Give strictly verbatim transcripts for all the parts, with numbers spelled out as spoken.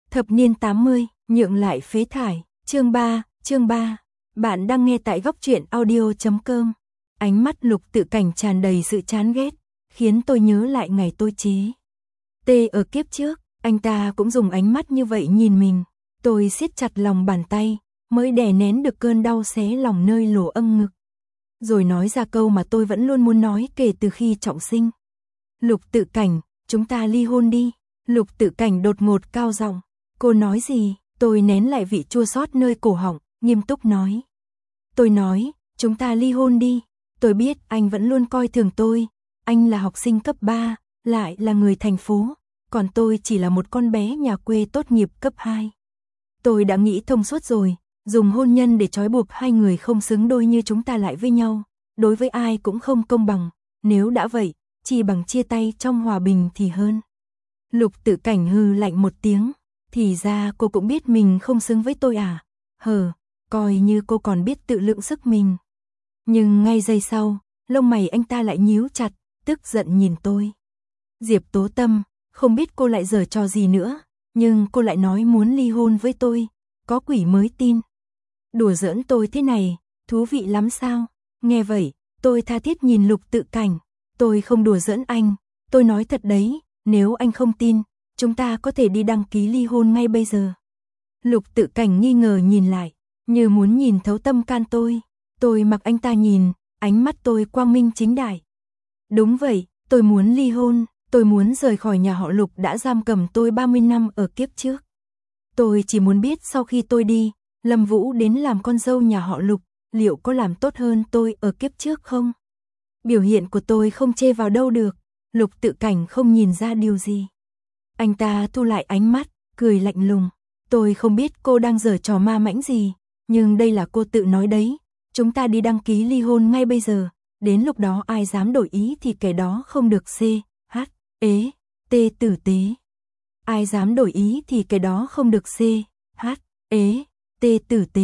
Thập niên tám mươi, nhượng lại phế thải, chương ba, chương ba. Bạn đang nghe tại góc truyện audio chấm com. Ánh mắt Lục Tự Cảnh tràn đầy sự chán ghét, khiến tôi nhớ lại ngày tôi chế tê ở kiếp trước, anh ta cũng dùng ánh mắt như vậy nhìn mình. Tôi siết chặt lòng bàn tay, mới đè nén được cơn đau xé lòng nơi lỗ âm ngực. Rồi nói ra câu mà tôi vẫn luôn muốn nói kể từ khi trọng sinh. Lục Tự Cảnh, chúng ta ly hôn đi. Lục Tự Cảnh đột ngột cao giọng. Cô nói gì? Tôi nén lại vị chua xót nơi cổ họng, nghiêm túc nói. Tôi nói, chúng ta ly hôn đi. Tôi biết anh vẫn luôn coi thường tôi. Anh là học sinh cấp ba, lại là người thành phố. Còn tôi chỉ là một con bé nhà quê tốt nghiệp cấp hai. Tôi đã nghĩ thông suốt rồi, dùng hôn nhân để trói buộc hai người không xứng đôi như chúng ta lại với nhau. Đối với ai cũng không công bằng. Nếu đã vậy, chỉ bằng chia tay trong hòa bình thì hơn. Lục Tự Cảnh hừ lạnh một tiếng. Thì ra cô cũng biết mình không xứng với tôi à? Hờ, coi như cô còn biết tự lượng sức mình. Nhưng ngay giây sau, lông mày anh ta lại nhíu chặt, tức giận nhìn tôi. Diệp Tố Tâm, không biết cô lại giở trò gì nữa, nhưng cô lại nói muốn ly hôn với tôi, có quỷ mới tin. Đùa giỡn tôi thế này, thú vị lắm sao? Nghe vậy, tôi tha thiết nhìn Lục Tự Cảnh, tôi không đùa giỡn anh, tôi nói thật đấy, nếu anh không tin, chúng ta có thể đi đăng ký ly hôn ngay bây giờ. Lục Tự Cảnh nghi ngờ nhìn lại, như muốn nhìn thấu tâm can tôi. Tôi mặc anh ta nhìn, ánh mắt tôi quang minh chính đại. Đúng vậy, tôi muốn ly hôn, tôi muốn rời khỏi nhà họ Lục đã giam cầm tôi ba mươi năm ở kiếp trước. Tôi chỉ muốn biết sau khi tôi đi, Lâm Vũ đến làm con dâu nhà họ Lục, liệu có làm tốt hơn tôi ở kiếp trước không? Biểu hiện của tôi không chê vào đâu được, Lục Tự Cảnh không nhìn ra điều gì. Anh ta thu lại ánh mắt, cười lạnh lùng. Tôi không biết cô đang giở trò ma mãnh gì, nhưng đây là cô tự nói đấy. Chúng ta đi đăng ký ly hôn ngay bây giờ, đến lúc đó ai dám đổi ý thì kẻ đó không được c, h, ế, t tử tế. Ai dám đổi ý thì kẻ đó không được c, h, ế, t tử tế.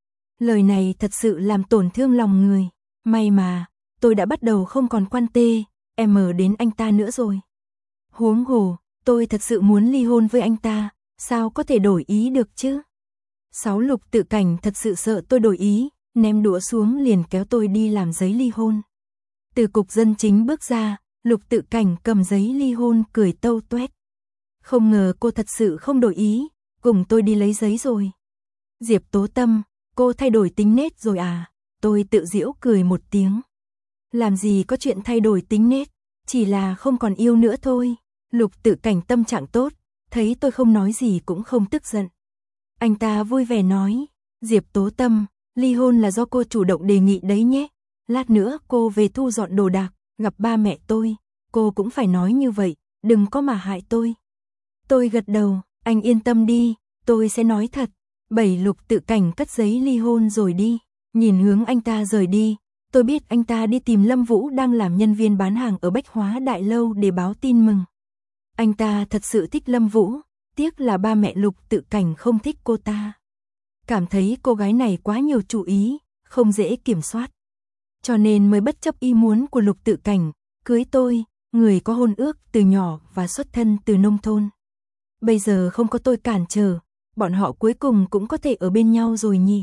Lời này thật sự làm tổn thương lòng người. May mà, tôi đã bắt đầu không còn quan tê, em đến anh ta nữa rồi. Huống hồ, tôi thật sự muốn ly hôn với anh ta, sao có thể đổi ý được chứ? Sáu Lục Tự Cảnh thật sự sợ tôi đổi ý, ném đũa xuống liền kéo tôi đi làm giấy ly hôn. Từ cục dân chính bước ra, Lục Tự Cảnh cầm giấy ly hôn cười tâu tuét. Không ngờ cô thật sự không đổi ý, cùng tôi đi lấy giấy rồi. Diệp Tố Tâm, cô thay đổi tính nết rồi à? Tôi tự giễu cười một tiếng. Làm gì có chuyện thay đổi tính nết, chỉ là không còn yêu nữa thôi. Lục Tự Cảnh tâm trạng tốt, thấy tôi không nói gì cũng không tức giận. Anh ta vui vẻ nói, Diệp Tố Tâm, ly hôn là do cô chủ động đề nghị đấy nhé. Lát nữa cô về thu dọn đồ đạc, gặp ba mẹ tôi, cô cũng phải nói như vậy, đừng có mà hại tôi. Tôi gật đầu, anh yên tâm đi, tôi sẽ nói thật. Bảy Lục Tự Cảnh cất giấy ly hôn rồi đi, nhìn hướng anh ta rời đi. Tôi biết anh ta đi tìm Lâm Vũ đang làm nhân viên bán hàng ở Bách Hóa Đại Lâu để báo tin mừng. Anh ta thật sự thích Lâm Vũ, tiếc là ba mẹ Lục Tự Cảnh không thích cô ta. Cảm thấy cô gái này quá nhiều chủ ý, không dễ kiểm soát. Cho nên mới bất chấp ý muốn của Lục Tự Cảnh, cưới tôi, người có hôn ước từ nhỏ và xuất thân từ nông thôn. Bây giờ không có tôi cản trở, bọn họ cuối cùng cũng có thể ở bên nhau rồi nhỉ.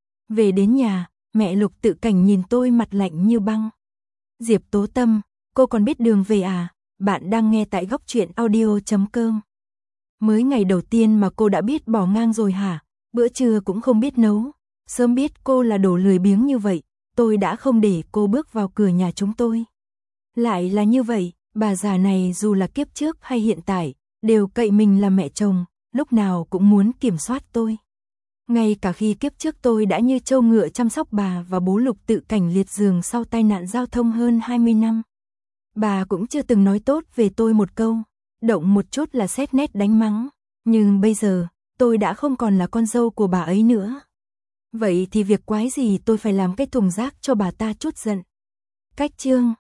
Về đến nhà, mẹ Lục Tự Cảnh nhìn tôi mặt lạnh như băng. Diệp Tố Tâm, cô còn biết đường về à? Bạn đang nghe tại góc truyện audio chấm com. Mới ngày đầu tiên mà cô đã biết bỏ ngang rồi hả? Bữa trưa cũng không biết nấu. Sớm biết cô là đồ lười biếng như vậy, tôi đã không để cô bước vào cửa nhà chúng tôi. Lại là như vậy, bà già này dù là kiếp trước hay hiện tại, đều cậy mình là mẹ chồng, lúc nào cũng muốn kiểm soát tôi. Ngay cả khi kiếp trước tôi đã như trâu ngựa chăm sóc bà và bố Lục Tự Cảnh liệt giường sau tai nạn giao thông hơn hai mươi năm. Bà cũng chưa từng nói tốt về tôi một câu, động một chút là xét nét đánh mắng. Nhưng bây giờ, tôi đã không còn là con dâu của bà ấy nữa. Vậy thì việc quái gì tôi phải làm cái thùng rác cho bà ta chút giận. Cách chương